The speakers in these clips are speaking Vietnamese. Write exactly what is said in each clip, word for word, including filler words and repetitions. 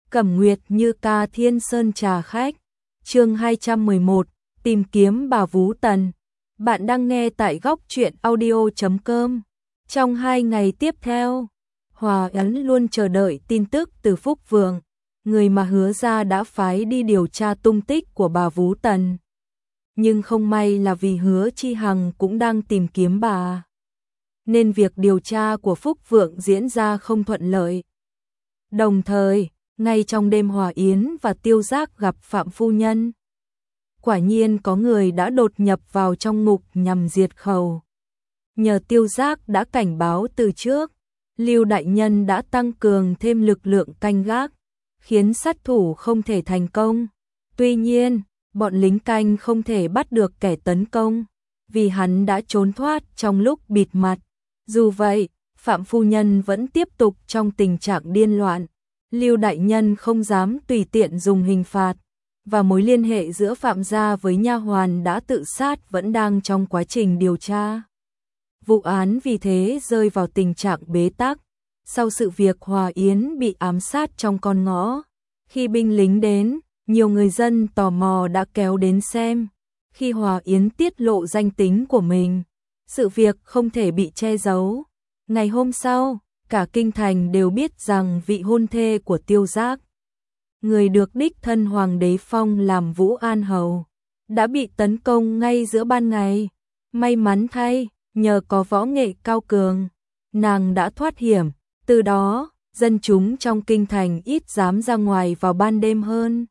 Cẩm Nguyệt Như ca Thiên Sơn trà khách. Chương hai trăm mười một, tìm kiếm bà Vú Tần. Bạn đang nghe tại góc truyện audio chấm com. Trong hai ngày tiếp theo, Hòa Ấn luôn chờ đợi tin tức từ Phúc Vượng, người mà Hứa gia đã phái đi điều tra tung tích của bà Vú Tần. Nhưng không may là vì Hứa Chi Hằng cũng đang tìm kiếm bà, nên việc điều tra của Phúc Vượng diễn ra không thuận lợi. Đồng thời, ngay trong đêm Hòa Yến và Tiêu Giác gặp Phạm Phu Nhân, quả nhiên có người đã đột nhập vào trong ngục nhằm diệt khẩu. Nhờ Tiêu Giác đã cảnh báo từ trước, Lưu đại nhân đã tăng cường thêm lực lượng canh gác, khiến sát thủ không thể thành công. Tuy nhiên, bọn lính canh không thể bắt được kẻ tấn công, vì hắn đã trốn thoát trong lúc bịt mặt. Dù vậy, Phạm Phu Nhân vẫn tiếp tục trong tình trạng điên loạn. Lưu đại nhân không dám tùy tiện dùng hình phạt, và mối liên hệ giữa Phạm gia với nha hoàn đã tự sát vẫn đang trong quá trình điều tra. Vụ án vì thế rơi vào tình trạng bế tắc. Sau sự việc Hòa Yến bị ám sát trong con ngõ, khi binh lính đến, nhiều người dân tò mò đã kéo đến xem. Khi Hòa Yến tiết lộ danh tính của mình, sự việc không thể bị che giấu. Ngày hôm sau, cả kinh thành đều biết rằng vị hôn thê của Tiêu Giác, người được đích thân Hoàng đế phong làm Vũ An Hầu, đã bị tấn công ngay giữa ban ngày. May mắn thay, nhờ có võ nghệ cao cường, nàng đã thoát hiểm. Từ đó, dân chúng trong kinh thành ít dám ra ngoài vào ban đêm hơn,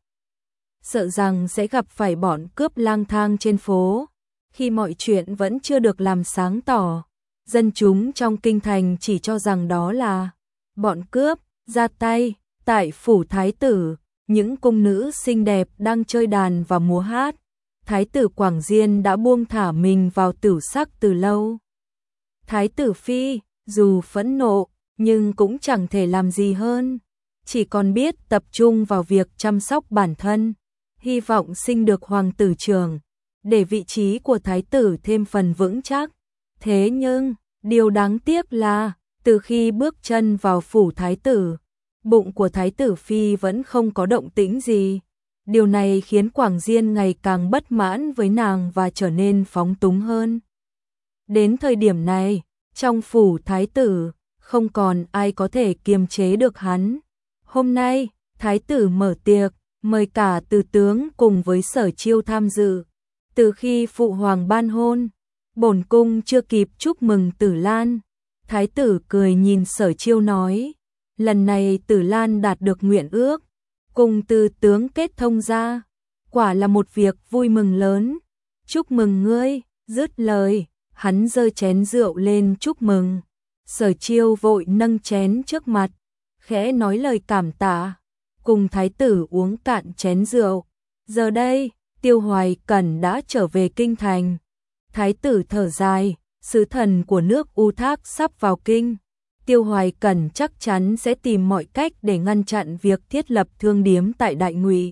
sợ rằng sẽ gặp phải bọn cướp lang thang trên phố. Khi mọi chuyện vẫn chưa được làm sáng tỏ, dân chúng trong kinh thành chỉ cho rằng đó là bọn cướp ra tay. Tại phủ thái tử, những cung nữ xinh đẹp đang chơi đàn và múa hát. Thái tử Quảng Diên đã buông thả mình vào tửu sắc từ lâu. Thái tử phi, dù phẫn nộ, nhưng cũng chẳng thể làm gì hơn, chỉ còn biết tập trung vào việc chăm sóc bản thân, hy vọng sinh được hoàng tử trưởng, để vị trí của thái tử thêm phần vững chắc. Thế nhưng, điều đáng tiếc là, từ khi bước chân vào phủ thái tử, bụng của thái tử phi vẫn không có động tĩnh gì. Điều này khiến Quảng Diên ngày càng bất mãn với nàng và trở nên phóng túng hơn. Đến thời điểm này, trong phủ thái tử, không còn ai có thể kiềm chế được hắn. Hôm nay, thái tử mở tiệc, mời cả Từ tướng cùng với Sở Chiêu tham dự. Từ khi phụ hoàng ban hôn, bổn cung chưa kịp chúc mừng Tử Lan. Thái tử cười nhìn Sở Chiêu nói, lần này Tử Lan đạt được nguyện ước, cùng Từ tướng kết thông ra, quả là một việc vui mừng lớn. Chúc mừng ngươi. Dứt lời, hắn giơ chén rượu lên chúc mừng. Sở Chiêu vội nâng chén trước mặt, khẽ nói lời cảm tạ, cùng thái tử uống cạn chén rượu. Giờ đây, Tiêu Hoài Cẩn đã trở về kinh thành. Thái tử thở dài, sứ thần của nước U Thác sắp vào kinh. Tiêu Hoài Cẩn chắc chắn sẽ tìm mọi cách để ngăn chặn việc thiết lập thương điếm tại Đại Ngụy.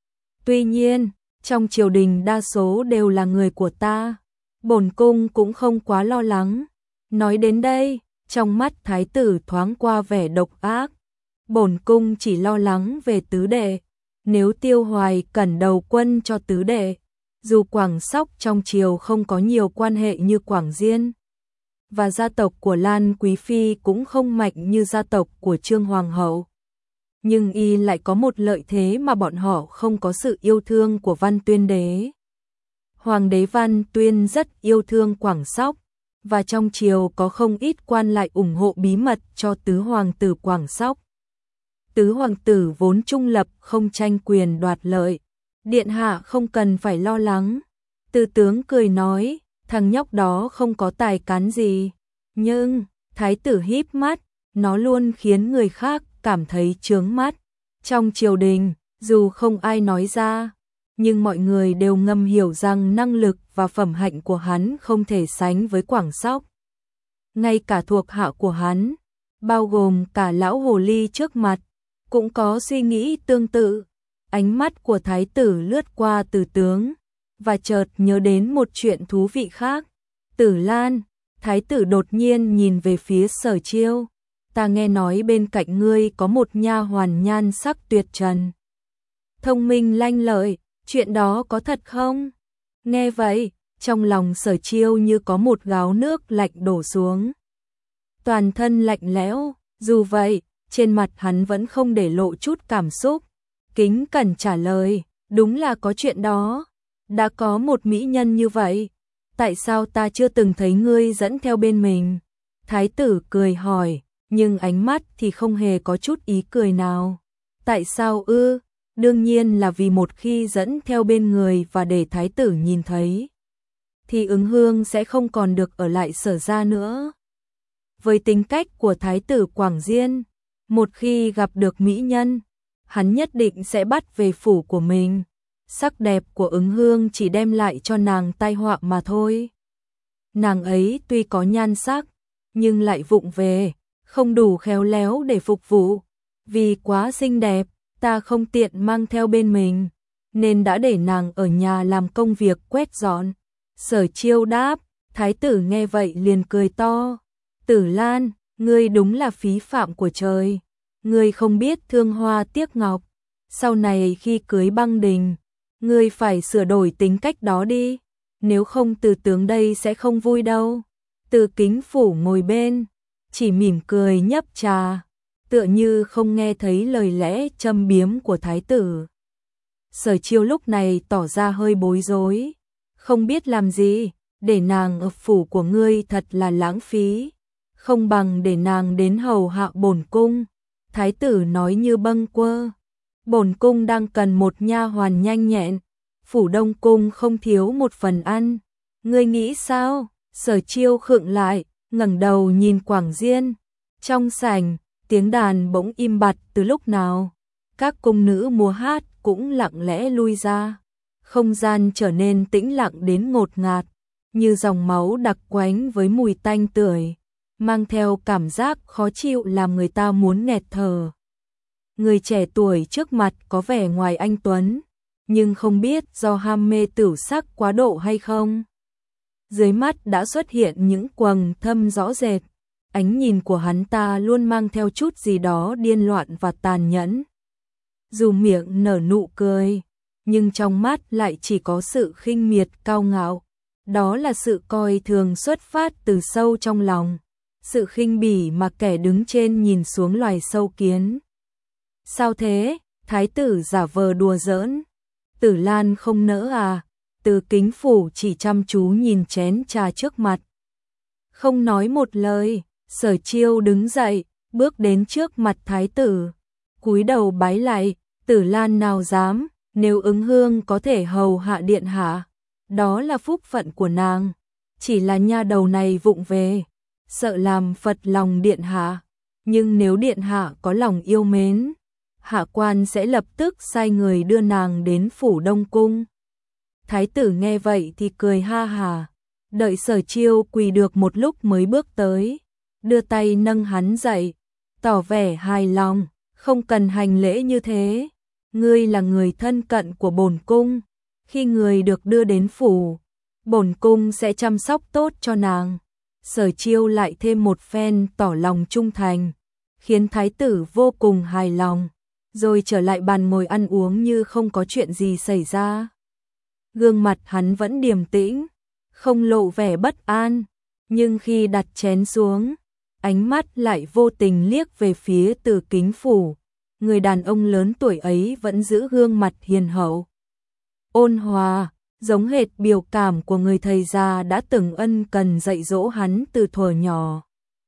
Tuy nhiên, trong triều đình đa số đều là người của ta, bổn cung cũng không quá lo lắng. Nói đến đây, trong mắt thái tử thoáng qua vẻ độc ác. Bổn cung chỉ lo lắng về tứ đệ. Nếu Tiêu Hoài Cẩn đầu quân cho tứ đệ, dù Quảng Sóc trong triều không có nhiều quan hệ như Quảng Diên, và gia tộc của Lan Quý Phi cũng không mạnh như gia tộc của Trương Hoàng hậu, nhưng y lại có một lợi thế mà bọn họ không có: sự yêu thương của Văn Tuyên đế. Hoàng đế Văn Tuyên rất yêu thương Quảng Sóc, và trong triều có không ít quan lại ủng hộ bí mật cho tứ hoàng tử Quảng Sóc. Tứ hoàng tử vốn trung lập, không tranh quyền đoạt lợi, điện hạ không cần phải lo lắng. Từ tướng cười nói, thằng nhóc đó không có tài cán gì, nhưng thái tử híp mắt, nó luôn khiến người khác cảm thấy chướng mắt. Trong triều đình, dù không ai nói ra, nhưng mọi người đều ngầm hiểu rằng năng lực và phẩm hạnh của hắn không thể sánh với Quảng Sóc. Ngay cả thuộc hạ của hắn, bao gồm cả lão hồ ly trước mặt, cũng có suy nghĩ tương tự. Ánh mắt của thái tử lướt qua Từ tướng, và chợt nhớ đến một chuyện thú vị khác. Tử Lan, thái tử đột nhiên nhìn về phía Sở Chiêu. ta nghe nói bên cạnh ngươi có một nha hoàn nhan sắc tuyệt trần. Thông minh lanh lợi, chuyện đó có thật không? Nghe vậy, trong lòng Sở Chiêu như có một gáo nước lạnh đổ xuống. Toàn thân lạnh lẽo, dù vậy, trên mặt hắn vẫn không để lộ chút cảm xúc. Kính cẩn trả lời, đúng là có chuyện đó. Đã có một mỹ nhân như vậy, tại sao ta chưa từng thấy ngươi dẫn theo bên mình? Thái tử cười hỏi, nhưng ánh mắt thì không hề có chút ý cười nào. Tại sao ư? Đương nhiên là vì một khi dẫn theo bên người và để thái tử nhìn thấy, thì Ứng Hương sẽ không còn được ở lại Sở gia nữa. Với tính cách của thái tử Quảng Diên, một khi gặp được mỹ nhân, hắn nhất định sẽ bắt về phủ của mình. Sắc đẹp của Ứng Hương chỉ đem lại cho nàng tai họa mà thôi. Nàng ấy tuy có nhan sắc, nhưng lại vụng về, không đủ khéo léo để phục vụ. Vì quá xinh đẹp, ta không tiện mang theo bên mình, nên đã để nàng ở nhà làm công việc quét dọn. Sở Chiêu đáp, thái tử nghe vậy liền cười to. Tử Lan, ngươi đúng là phí phạm của trời. Ngươi không biết thương hoa tiếc ngọc. Sau này khi cưới Băng Đình, ngươi phải sửa đổi tính cách đó đi. Nếu không Từ tướng đây sẽ không vui đâu. Từ Kính Phủ ngồi bên, chỉ mỉm cười nhấp trà, tựa như không nghe thấy lời lẽ châm biếm của thái tử. Sở Chiêu lúc này tỏ ra hơi bối rối, không biết làm gì, để nàng ở phủ của ngươi thật là lãng phí, không bằng để nàng đến hầu hạ bổn cung. Thái tử nói như bâng quơ, bổn cung đang cần một nha hoàn nhanh nhẹn, phủ Đông cung không thiếu một phần ăn, ngươi nghĩ sao? Sở Chiêu khựng lại, ngẩng đầu nhìn Quảng Diên. Trong sảnh, tiếng đàn bỗng im bặt từ lúc nào. Các cung nữ múa hát cũng lặng lẽ lui ra. Không gian trở nên tĩnh lặng đến ngột ngạt, như dòng máu đặc quánh với mùi tanh tưởi, mang theo cảm giác khó chịu làm người ta muốn nghẹt thở. Người trẻ tuổi trước mặt có vẻ ngoài anh tuấn, nhưng không biết do ham mê tửu sắc quá độ hay không. Dưới mắt đã xuất hiện những quầng thâm rõ rệt, ánh nhìn của hắn ta luôn mang theo chút gì đó điên loạn và tàn nhẫn. Dù miệng nở nụ cười, nhưng trong mắt lại chỉ có sự khinh miệt cao ngạo. Đó là sự coi thường xuất phát từ sâu trong lòng, sự khinh bỉ mà kẻ đứng trên nhìn xuống loài sâu kiến. Sao thế? Thái tử giả vờ đùa giỡn. Tử Lan không nỡ à? Từ Kính Phủ chỉ chăm chú nhìn chén trà trước mặt, không nói một lời. Sở Chiêu đứng dậy, bước đến trước mặt thái tử, cúi đầu bái lại. Tử Lan nào dám, nếu Ứng Hương có thể hầu hạ điện hạ, đó là phúc phận của nàng. Chỉ là nha đầu này vụng về, sợ làm phật lòng điện hạ. Nhưng nếu điện hạ có lòng yêu mến, hạ quan sẽ lập tức sai người đưa nàng đến phủ Đông cung. Thái tử nghe vậy thì cười ha hà, đợi Sở Chiêu quỳ được một lúc mới bước tới, đưa tay nâng hắn dậy, tỏ vẻ hài lòng. Không cần hành lễ như thế, ngươi là người thân cận của bổn cung, khi người được đưa đến phủ, bổn cung sẽ chăm sóc tốt cho nàng. Sở Chiêu lại thêm một phen tỏ lòng trung thành, khiến thái tử vô cùng hài lòng, rồi trở lại bàn ngồi ăn uống như không có chuyện gì xảy ra. Gương mặt hắn vẫn điềm tĩnh, không lộ vẻ bất an, nhưng khi đặt chén xuống, ánh mắt lại vô tình liếc về phía Từ Kính Phủ. Người đàn ông lớn tuổi ấy vẫn giữ gương mặt hiền hậu, ôn hòa, giống hệt biểu cảm của người thầy già đã từng ân cần dạy dỗ hắn từ thuở nhỏ.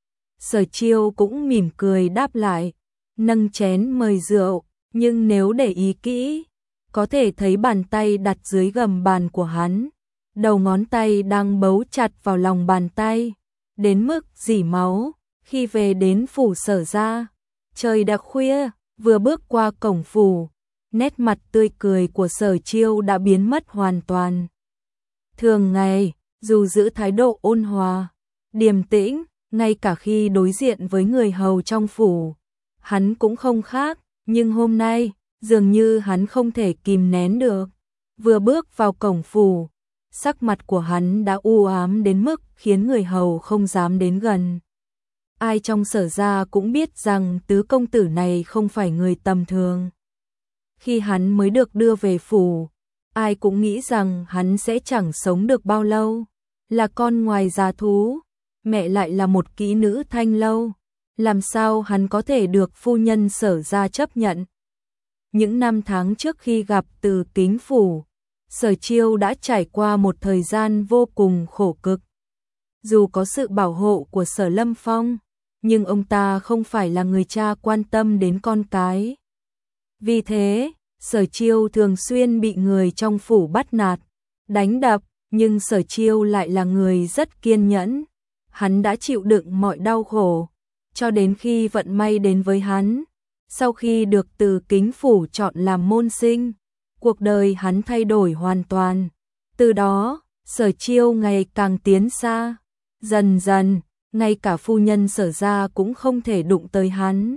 Sở Chiêu cũng mỉm cười đáp lại, nâng chén mời rượu, nhưng nếu để ý kỹ, có thể thấy bàn tay đặt dưới gầm bàn của hắn, đầu ngón tay đang bấu chặt vào lòng bàn tay, đến mức rỉ máu. Khi về đến phủ Sở gia, trời đã khuya, vừa bước qua cổng phủ, nét mặt tươi cười của Sở Chiêu đã biến mất hoàn toàn. Thường ngày, dù giữ thái độ ôn hòa, điềm tĩnh, ngay cả khi đối diện với người hầu trong phủ, hắn cũng không khác, nhưng hôm nay, dường như hắn không thể kìm nén được. Vừa bước vào cổng phủ, sắc mặt của hắn đã u ám đến mức khiến người hầu không dám đến gần. ai trong Sở gia cũng biết rằng tứ công tử này không phải người tầm thường. Khi hắn mới được đưa về phủ, ai cũng nghĩ rằng hắn sẽ chẳng sống được bao lâu, là con ngoài giá thú, mẹ lại là một kỹ nữ thanh lâu, làm sao hắn có thể được phu nhân Sở gia chấp nhận. Những năm tháng trước khi gặp Từ Kính phủ, Sở Chiêu đã trải qua một thời gian vô cùng khổ cực. Dù có sự bảo hộ của Sở Lâm Phong, nhưng ông ta không phải là người cha quan tâm đến con cái. Vì thế, Sở Chiêu thường xuyên bị người trong phủ bắt nạt, đánh đập, nhưng Sở Chiêu lại là người rất kiên nhẫn. Hắn đã chịu đựng mọi đau khổ, cho đến khi vận may đến với hắn. Sau khi được Từ Kính phủ chọn làm môn sinh, cuộc đời hắn thay đổi hoàn toàn. Từ đó, Sở Chiêu ngày càng tiến xa. Dần dần, ngay cả phu nhân Sở gia cũng không thể đụng tới hắn.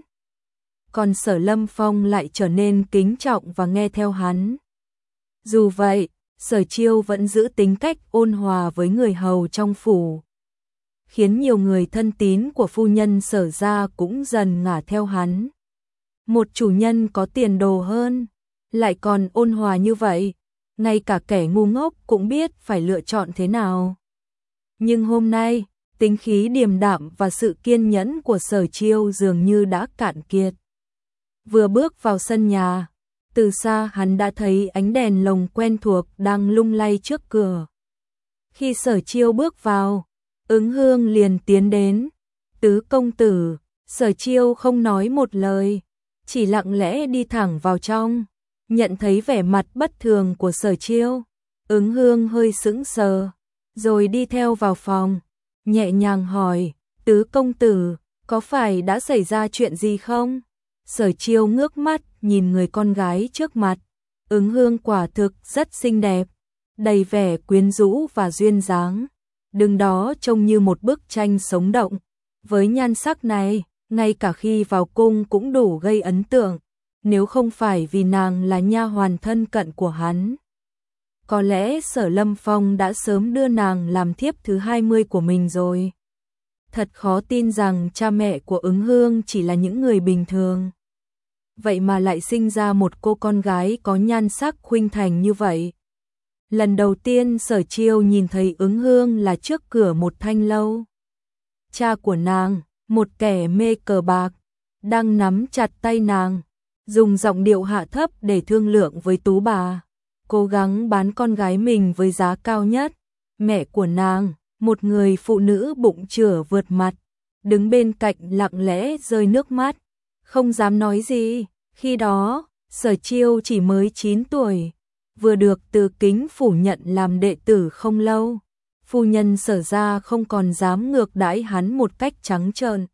Còn Sở Lâm Phong lại trở nên kính trọng và nghe theo hắn. Dù vậy, Sở Chiêu vẫn giữ tính cách ôn hòa với người hầu trong phủ, khiến nhiều người thân tín của phu nhân Sở gia cũng dần ngả theo hắn. Một chủ nhân có tiền đồ hơn, lại còn ôn hòa như vậy, ngay cả kẻ ngu ngốc cũng biết phải lựa chọn thế nào. Nhưng hôm nay, tính khí điềm đạm và sự kiên nhẫn của Sở Chiêu dường như đã cạn kiệt. Vừa bước vào sân nhà, từ xa hắn đã thấy ánh đèn lồng quen thuộc đang lung lay trước cửa. Khi Sở Chiêu bước vào, Ứng Hương liền tiến đến. Tứ công tử, Sở Chiêu không nói một lời, chỉ lặng lẽ đi thẳng vào trong. Nhận thấy vẻ mặt bất thường của Sở Chiêu, Ứng Hương hơi sững sờ, rồi đi theo vào phòng, nhẹ nhàng hỏi, tứ công tử, có phải đã xảy ra chuyện gì không? Sở Chiêu ngước mắt nhìn người con gái trước mặt. Ứng Hương quả thực rất xinh đẹp, đầy vẻ quyến rũ và duyên dáng, đứng đó trông như một bức tranh sống động. Với nhan sắc này, ngay cả khi vào cung cũng đủ gây ấn tượng, nếu không phải vì nàng là nha hoàn thân cận của hắn. Có lẽ Sở Lâm Phong đã sớm đưa nàng làm thiếp thứ hai mươi của mình rồi. Thật khó tin rằng cha mẹ của Ứng Hương chỉ là những người bình thường. Vậy mà lại sinh ra một cô con gái có nhan sắc khuynh thành như vậy. Lần đầu tiên Sở Chiêu nhìn thấy Ứng Hương là trước cửa một thanh lâu. Cha của nàng, một kẻ mê cờ bạc, đang nắm chặt tay nàng, dùng giọng điệu hạ thấp để thương lượng với tú bà, cố gắng bán con gái mình với giá cao nhất. Mẹ của nàng, một người phụ nữ bụng chửa vượt mặt, đứng bên cạnh lặng lẽ rơi nước mắt, không dám nói gì. Khi đó, Sở Chiêu chỉ mới chín tuổi, vừa được Từ Kính phủ nhận làm đệ tử không lâu. Phu nhân Sở gia không còn dám ngược đãi hắn một cách trắng trợn.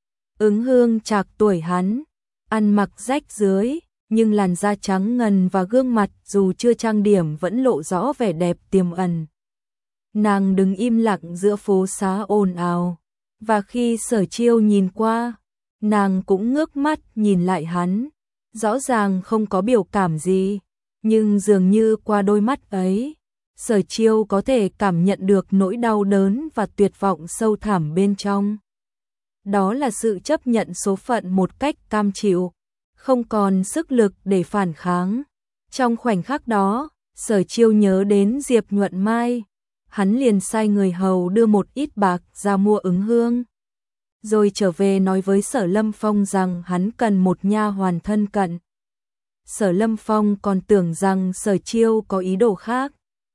Ứng Hương trạc tuổi hắn, ăn mặc rách rưới, nhưng làn da trắng ngần và gương mặt dù chưa trang điểm vẫn lộ rõ vẻ đẹp tiềm ẩn. Nàng đứng im lặng giữa phố xá ồn ào, và khi Sở Chiêu nhìn qua, nàng cũng ngước mắt nhìn lại hắn. Rõ ràng không có biểu cảm gì, nhưng dường như qua đôi mắt ấy, Sở Chiêu có thể cảm nhận được nỗi đau đớn và tuyệt vọng sâu thẳm bên trong. Đó là sự chấp nhận số phận một cách cam chịu, không còn sức lực để phản kháng. Trong khoảnh khắc đó, Sở Chiêu nhớ đến Diệp Nhuận Mai, hắn liền sai người hầu đưa một ít bạc ra mua Ứng Hương, rồi trở về nói với Sở Lâm Phong rằng hắn cần một nha hoàn thân cận. Sở Lâm Phong còn tưởng rằng Sở Chiêu có ý đồ khác,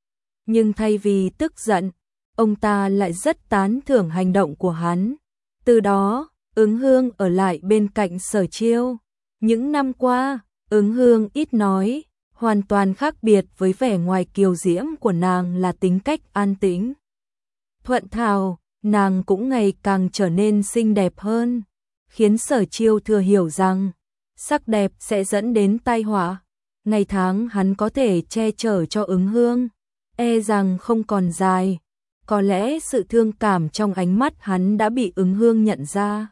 nhưng thay vì tức giận, ông ta lại rất tán thưởng hành động của hắn. Từ đó, Ứng Hương ở lại bên cạnh Sở Chiêu. Những năm qua, Ứng Hương ít nói, hoàn toàn khác biệt với vẻ ngoài kiều diễm của nàng là tính cách an tĩnh, thuận thảo. Nàng cũng ngày càng trở nên xinh đẹp hơn, khiến Sở Chiêu thừa hiểu rằng sắc đẹp sẽ dẫn đến tai họa. Ngày tháng hắn có thể che chở cho Ứng Hương, e rằng không còn dài. Có lẽ sự thương cảm trong ánh mắt hắn đã bị Ứng Hương nhận ra.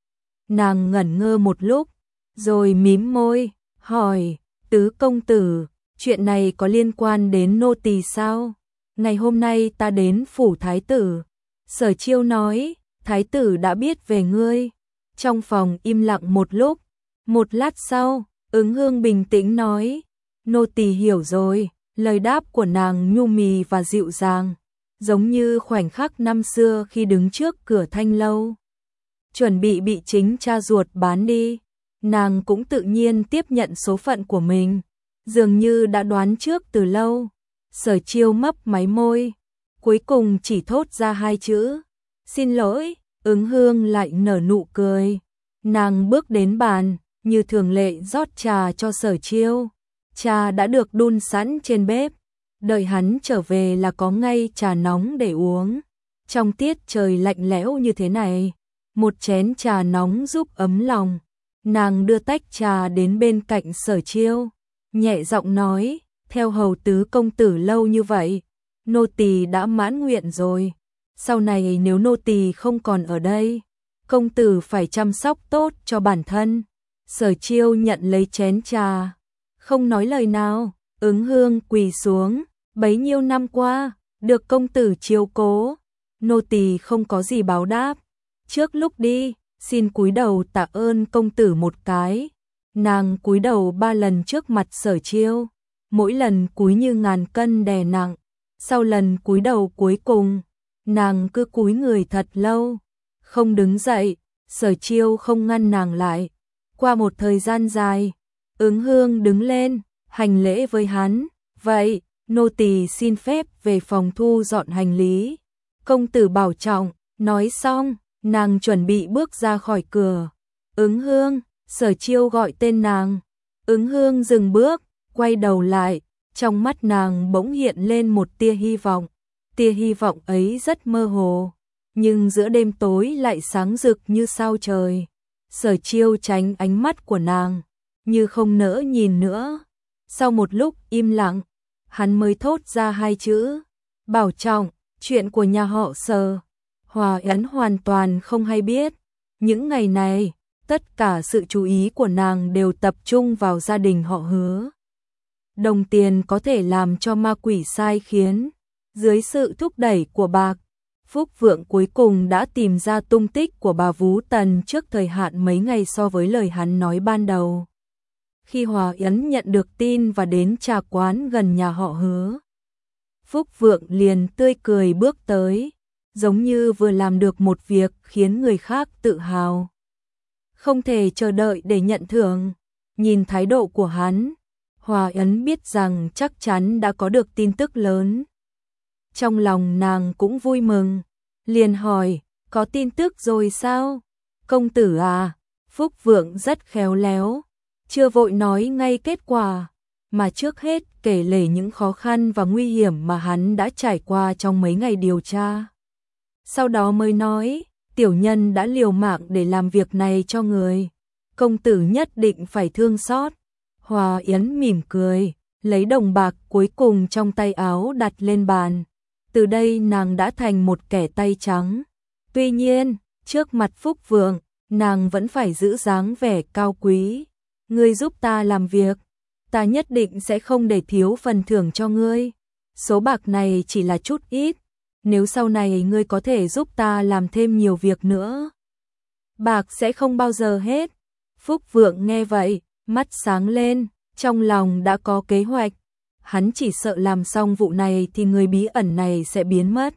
Nàng ngẩn ngơ một lúc, rồi mím môi, hỏi, tứ công tử, chuyện này có liên quan đến nô tỳ sao? Ngày hôm nay ta đến phủ thái tử. Sở Chiêu nói, thái tử đã biết về ngươi. Trong phòng im lặng một lúc, một lát sau, Ứng Hương bình tĩnh nói, nô tỳ hiểu rồi. Lời đáp của nàng nhu mì và dịu dàng, giống như khoảnh khắc năm xưa khi đứng trước cửa thanh lâu, chuẩn bị bị chính cha ruột bán đi. Nàng cũng tự nhiên tiếp nhận số phận của mình, dường như đã đoán trước từ lâu. Sở Chiêu mấp máy môi, cuối cùng chỉ thốt ra hai chữ, xin lỗi. Ứng Hương lại nở nụ cười. Nàng bước đến bàn, như thường lệ rót trà cho Sở Chiêu. Trà đã được đun sẵn trên bếp, đợi hắn trở về là có ngay trà nóng để uống. Trong tiết trời lạnh lẽo như thế này, một chén trà nóng giúp ấm lòng. Nàng đưa tách trà đến bên cạnh Sở Chiêu, nhẹ giọng nói, theo hầu tứ công tử lâu như vậy, nô tỳ đã mãn nguyện rồi. Sau này nếu nô tỳ không còn ở đây, công tử phải chăm sóc tốt cho bản thân. Sở Chiêu nhận lấy chén trà, không nói lời nào. Ứng Hương quỳ xuống, bấy nhiêu năm qua, được công tử chiếu cố, nô tỳ không có gì báo đáp. Trước lúc đi, xin cúi đầu tạ ơn công tử một cái. Nàng cúi đầu ba lần trước mặt Sở Chiêu, mỗi lần cúi như ngàn cân đè nặng. Sau lần cúi đầu cuối cùng, nàng cứ cúi người thật lâu, không đứng dậy. Sở Chiêu không ngăn nàng lại. Qua một thời gian dài, Ứng Hương đứng lên, hành lễ với hắn. Vậy, nô tỳ xin phép về phòng thu dọn hành lý. Công tử bảo trọng. Nói xong, nàng chuẩn bị bước ra khỏi cửa. Ứng Hương, Sở Chiêu gọi tên nàng. Ứng Hương dừng bước, quay đầu lại. Trong mắt nàng bỗng hiện lên một tia hy vọng. Tia hy vọng ấy rất mơ hồ, nhưng giữa đêm tối lại sáng rực như sao trời. Sở Chiêu tránh ánh mắt của nàng, như không nỡ nhìn nữa. Sau một lúc im lặng, hắn mới thốt ra hai chữ, bảo trọng. Chuyện của nhà họ Sở, Hòa Yến hoàn toàn không hay biết. Những ngày này, tất cả sự chú ý của nàng đều tập trung vào gia đình họ Hứa. Đồng tiền có thể làm cho ma quỷ sai khiến. Dưới sự thúc đẩy của Bạc, Phúc Vượng cuối cùng đã tìm ra tung tích của bà Vú Tần trước thời hạn mấy ngày so với lời hắn nói ban đầu. Khi Hòa Yến nhận được tin và đến trà quán gần nhà họ Hứa, Phúc Vượng liền tươi cười bước tới, giống như vừa làm được một việc khiến người khác tự hào. Không thể chờ đợi để nhận thưởng. Nhìn thái độ của hắn, Hòa Yến biết rằng chắc chắn đã có được tin tức lớn. Trong lòng nàng cũng vui mừng, liền hỏi, có tin tức rồi sao? Công tử à? Phúc Vượng rất khéo léo, chưa vội nói ngay kết quả, mà trước hết kể lể những khó khăn và nguy hiểm mà hắn đã trải qua trong mấy ngày điều tra. Sau đó mới nói, tiểu nhân đã liều mạng để làm việc này cho người, công tử nhất định phải thương xót. Hòa Yến mỉm cười, lấy đồng bạc cuối cùng trong tay áo đặt lên bàn. Từ đây nàng đã thành một kẻ tay trắng. Tuy nhiên, trước mặt Phúc Vượng, nàng vẫn phải giữ dáng vẻ cao quý. Ngươi giúp ta làm việc, ta nhất định sẽ không để thiếu phần thưởng cho ngươi. Số bạc này chỉ là chút ít, nếu sau này ngươi có thể giúp ta làm thêm nhiều việc nữa, bạc sẽ không bao giờ hết. Phúc Vượng nghe vậy, mắt sáng lên, trong lòng đã có kế hoạch. Hắn chỉ sợ làm xong vụ này thì người bí ẩn này sẽ biến mất.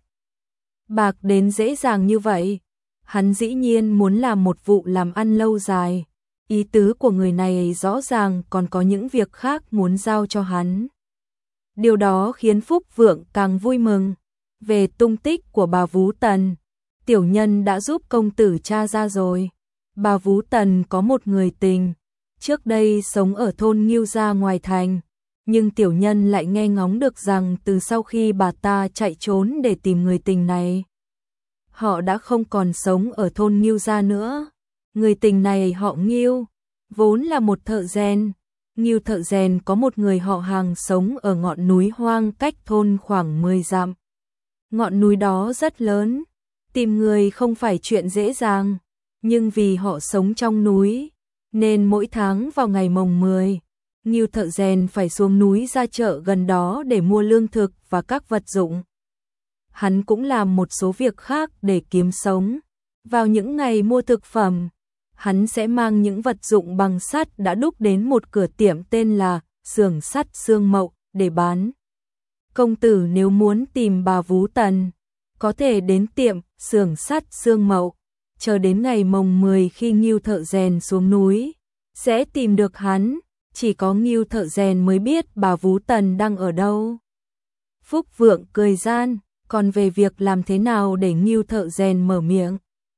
Bạc đến dễ dàng như vậy, hắn dĩ nhiên muốn làm một vụ làm ăn lâu dài. Ý tứ của người này rõ ràng còn có những việc khác muốn giao cho hắn. Điều đó khiến Phúc Vượng càng vui mừng. Về tung tích của bà Vú Tần, tiểu nhân đã giúp công tử tra ra rồi. Bà Vú Tần có một người tình, trước đây sống ở thôn Ngưu Gia ngoài thành, nhưng tiểu nhân lại nghe ngóng được rằng từ sau khi bà ta chạy trốn để tìm người tình này, họ đã không còn sống ở thôn Ngưu Gia nữa. Người tình này họ Ngưu, vốn là một thợ rèn. Ngưu thợ rèn có một người họ Hàng sống ở ngọn núi hoang cách thôn khoảng mười dặm. Ngọn núi đó rất lớn, tìm người không phải chuyện dễ dàng, nhưng vì họ sống trong núi, nên mỗi tháng vào ngày mồng mười, Ngưu thợ rèn phải xuống núi ra chợ gần đó để mua lương thực và các vật dụng. Hắn cũng làm một số việc khác để kiếm sống. Vào những ngày mua thực phẩm, hắn sẽ mang những vật dụng bằng sắt đã đúc đến một cửa tiệm tên là Xưởng Sắt Sương Mậu để bán. Công tử nếu muốn tìm bà Vú Tần, có thể đến tiệm Xưởng Sắt Sương Mậu, chờ đến ngày mồng mười khi Ngưu thợ rèn xuống núi, sẽ tìm được hắn, chỉ có Ngưu thợ rèn mới biết bà Vú Tần đang ở đâu. Phúc Vượng cười gian, còn về việc làm thế nào để Ngưu thợ rèn mở miệng,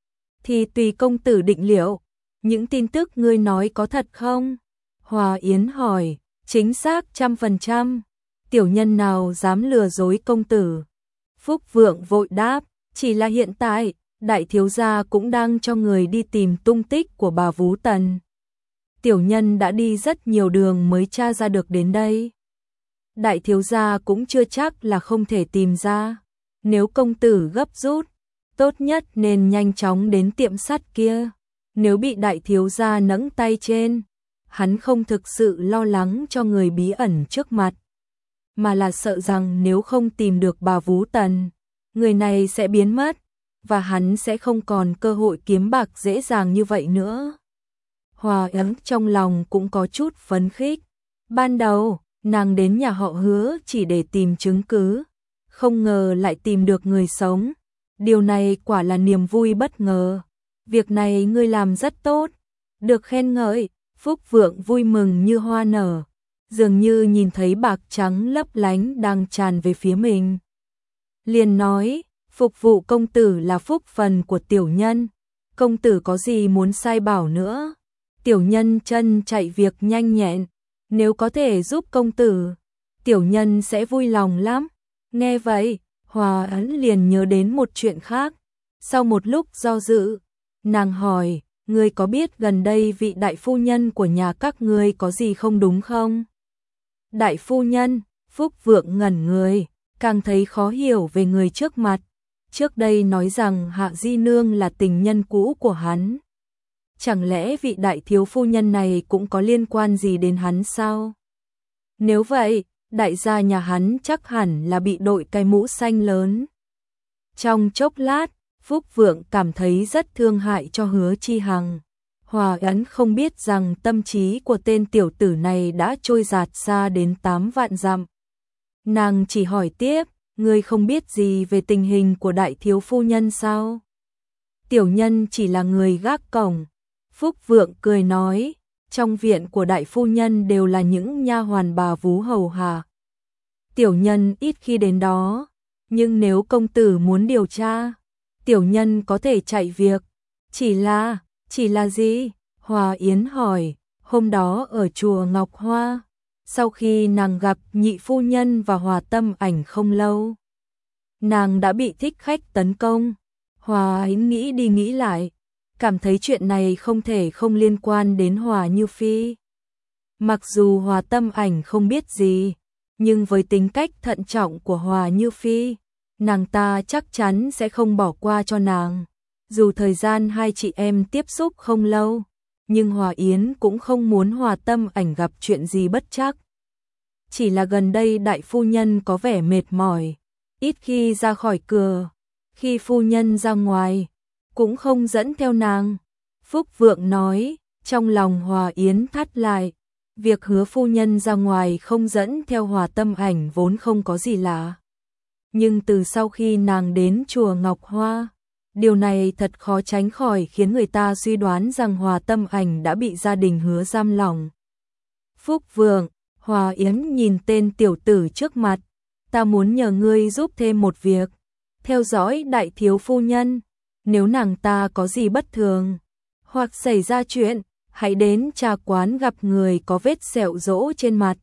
thì tùy công tử định liệu. Những tin tức ngươi nói có thật không? Hòa Yến hỏi, chính xác trăm phần trăm. Tiểu nhân nào dám lừa dối công tử? Phúc Vượng vội đáp, chỉ là hiện tại, đại thiếu gia cũng đang cho người đi tìm tung tích của bà Vú Tần. Tiểu nhân đã đi rất nhiều đường mới tra ra được đến đây. Đại thiếu gia cũng chưa chắc là không thể tìm ra. Nếu công tử gấp rút, tốt nhất nên nhanh chóng đến tiệm sắt kia. Nếu bị đại thiếu gia nẫng tay trên, hắn không thực sự lo lắng cho người bí ẩn trước mặt, mà là sợ rằng nếu không tìm được bà Vú Tần, người này sẽ biến mất, và hắn sẽ không còn cơ hội kiếm bạc dễ dàng như vậy nữa. Hòa Yến trong lòng cũng có chút phấn khích. Ban đầu, nàng đến nhà họ Hứa chỉ để tìm chứng cứ, không ngờ lại tìm được người sống. Điều này quả là niềm vui bất ngờ. Việc này ngươi làm rất tốt, được khen ngợi. Phúc Vượng vui mừng như hoa nở, dường như nhìn thấy bạc trắng lấp lánh đang tràn về phía mình. Liền nói, phục vụ công tử là phúc phần của tiểu nhân, công tử có gì muốn sai bảo nữa. Tiểu nhân chân chạy việc nhanh nhẹn, nếu có thể giúp công tử, tiểu nhân sẽ vui lòng lắm. Nghe vậy, Hòa Ấn liền nhớ đến một chuyện khác. Sau một lúc do dự, nàng hỏi, ngươi có biết gần đây vị đại phu nhân của nhà các ngươi có gì không đúng không? Đại phu nhân, Phúc Vượng ngẩn người, càng thấy khó hiểu về người trước mặt. Trước đây nói rằng Hạ Di Nương là tình nhân cũ của hắn. Chẳng lẽ vị đại thiếu phu nhân này cũng có liên quan gì đến hắn sao? Nếu vậy, đại gia nhà hắn chắc hẳn là bị đội cái mũ xanh lớn. Trong chốc lát, Phúc Vượng cảm thấy rất thương hại cho Hứa Chi Hằng. Hòa Ấn không biết rằng tâm trí của tên tiểu tử này đã trôi dạt xa đến tám vạn dặm. Nàng chỉ hỏi tiếp, ngươi không biết gì về tình hình của đại thiếu phu nhân sao? Tiểu nhân chỉ là người gác cổng. Phúc Vượng cười nói, trong viện của đại phu nhân đều là những nha hoàn bà vú hầu hạ. Tiểu nhân ít khi đến đó, nhưng nếu công tử muốn điều tra, tiểu nhân có thể chạy việc. Chỉ là, chỉ là gì? Hòa Yến hỏi, hôm đó ở chùa Ngọc Hoa, sau khi nàng gặp nhị phu nhân và Hòa Tâm Ảnh không lâu, nàng đã bị thích khách tấn công. Hòa Yến nghĩ đi nghĩ lại, cảm thấy chuyện này không thể không liên quan đến Hòa Như Phi. Mặc dù Hòa Tâm Ảnh không biết gì, nhưng với tính cách thận trọng của Hòa Như Phi, nàng ta chắc chắn sẽ không bỏ qua cho nàng. Dù thời gian hai chị em tiếp xúc không lâu, nhưng Hòa Yến cũng không muốn Hòa Tâm Ảnh gặp chuyện gì bất trắc. Chỉ là gần đây đại phu nhân có vẻ mệt mỏi, ít khi ra khỏi cửa, khi phu nhân ra ngoài, cũng không dẫn theo nàng. Phúc Vượng nói, trong lòng Hòa Yến thắt lại, việc Hứa phu nhân ra ngoài không dẫn theo Hòa Tâm Ảnh vốn không có gì lạ. Nhưng từ sau khi nàng đến chùa Ngọc Hoa, điều này thật khó tránh khỏi khiến người ta suy đoán rằng Hòa Tâm Ảnh đã bị gia đình Hứa giam lỏng. Phúc Vượng, Hòa Yến nhìn tên tiểu tử trước mặt, ta muốn nhờ ngươi giúp thêm một việc, theo dõi đại thiếu phu nhân, nếu nàng ta có gì bất thường, hoặc xảy ra chuyện, hãy đến trà quán gặp người có vết sẹo rỗ trên mặt.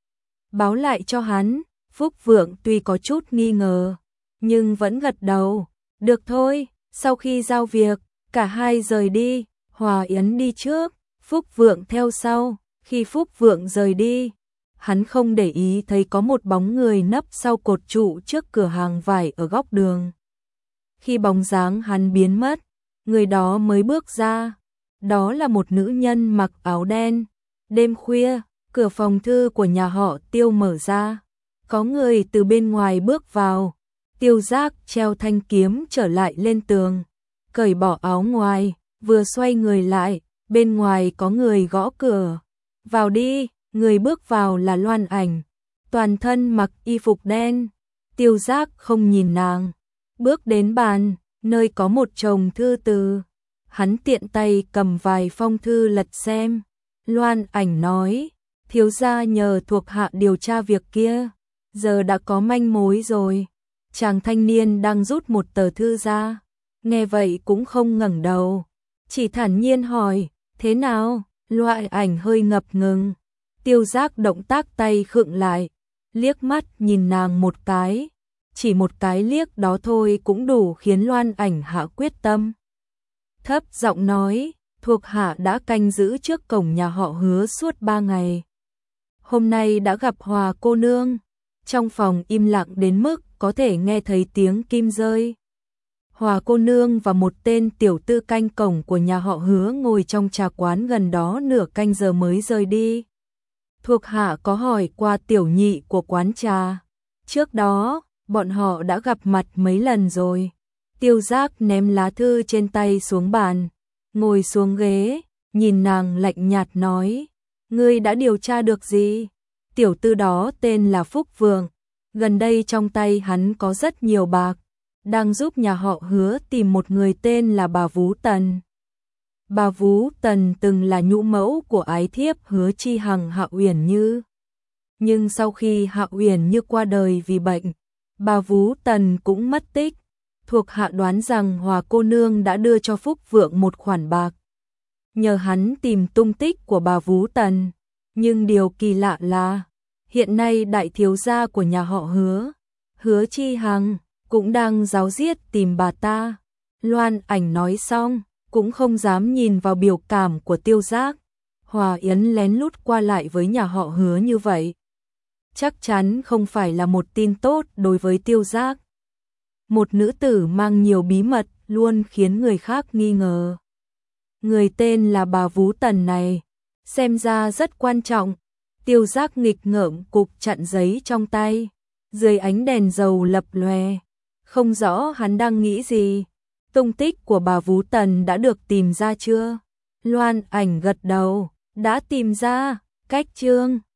Báo lại cho hắn. Phúc Vượng tuy có chút nghi ngờ, nhưng vẫn gật đầu, được thôi. Sau khi giao việc, cả hai rời đi, Hòa Yến đi trước, Phúc Vượng theo sau. Khi Phúc Vượng rời đi, hắn không để ý thấy có một bóng người nấp sau cột trụ trước cửa hàng vải ở góc đường. Khi bóng dáng hắn biến mất, người đó mới bước ra. Đó là một nữ nhân mặc áo đen. Đêm khuya, cửa phòng thư của nhà họ Tiêu mở ra. Có người từ bên ngoài bước vào. Tiêu Giác treo thanh kiếm trở lại lên tường. cởi bỏ áo ngoài, vừa xoay người lại, bên ngoài có người gõ cửa. Vào đi, người bước vào là Loan Ảnh, toàn thân mặc y phục đen. Tiêu Giác không nhìn nàng, bước đến bàn, nơi có một chồng thư từ. Hắn tiện tay cầm vài phong thư lật xem. Loan Ảnh nói, thiếu gia nhờ thuộc hạ điều tra việc kia, giờ đã có manh mối rồi. Chàng thanh niên đang rút một tờ thư ra, nghe vậy cũng không ngẩng đầu, chỉ thản nhiên hỏi, thế nào? Loan Ảnh hơi ngập ngừng. Tiêu Giác động tác tay khựng lại, liếc mắt nhìn nàng một cái, chỉ một cái liếc đó thôi cũng đủ khiến Loan Ảnh hạ quyết tâm. Thấp giọng nói, thuộc hạ đã canh giữ trước cổng nhà họ Hứa suốt ba ngày. Hôm nay đã gặp Hòa cô nương. Trong phòng im lặng đến mức có thể nghe thấy tiếng kim rơi. Hòa cô nương và một tên tiểu tư canh cổng của nhà họ Hứa ngồi trong trà quán gần đó nửa canh giờ mới rời đi. Thuộc hạ có hỏi qua tiểu nhị của quán trà. Trước đó, bọn họ đã gặp mặt mấy lần rồi. Tiêu Giác ném lá thư trên tay xuống bàn, ngồi xuống ghế, nhìn nàng lạnh nhạt nói, ngươi đã điều tra được gì? Tiểu tư đó tên là Phúc Vượng, gần đây trong tay hắn có rất nhiều bạc, đang giúp nhà họ Hứa tìm một người tên là bà Vú Tần. Bà Vú Tần từng là nhũ mẫu của ái thiếp Hứa Chi Hằng Hạ Uyển Như. Nhưng sau khi Hạ Uyển Như qua đời vì bệnh, bà Vú Tần cũng mất tích. Thuộc hạ đoán rằng Hòa cô nương đã đưa cho Phúc Vượng một khoản bạc, nhờ hắn tìm tung tích của bà Vú Tần. Nhưng điều kỳ lạ là, hiện nay đại thiếu gia của nhà họ Hứa, Hứa Chi Hằng, cũng đang giáo diết tìm bà ta. Loan Ảnh nói xong, cũng không dám nhìn vào biểu cảm của Tiêu Giác. Hòa Yến lén lút qua lại với nhà họ Hứa như vậy, chắc chắn không phải là một tin tốt đối với Tiêu Giác. Một nữ tử mang nhiều bí mật luôn khiến người khác nghi ngờ. Người tên là bà Vú Tần này, xem ra rất quan trọng. Tiêu Giác nghịch ngợm cục chặn giấy trong tay, dưới ánh đèn dầu lập lòe, không rõ hắn đang nghĩ gì. Tung tích của bà Vú Tần đã được tìm ra chưa? Loan Ảnh gật đầu, đã tìm ra. Cách chương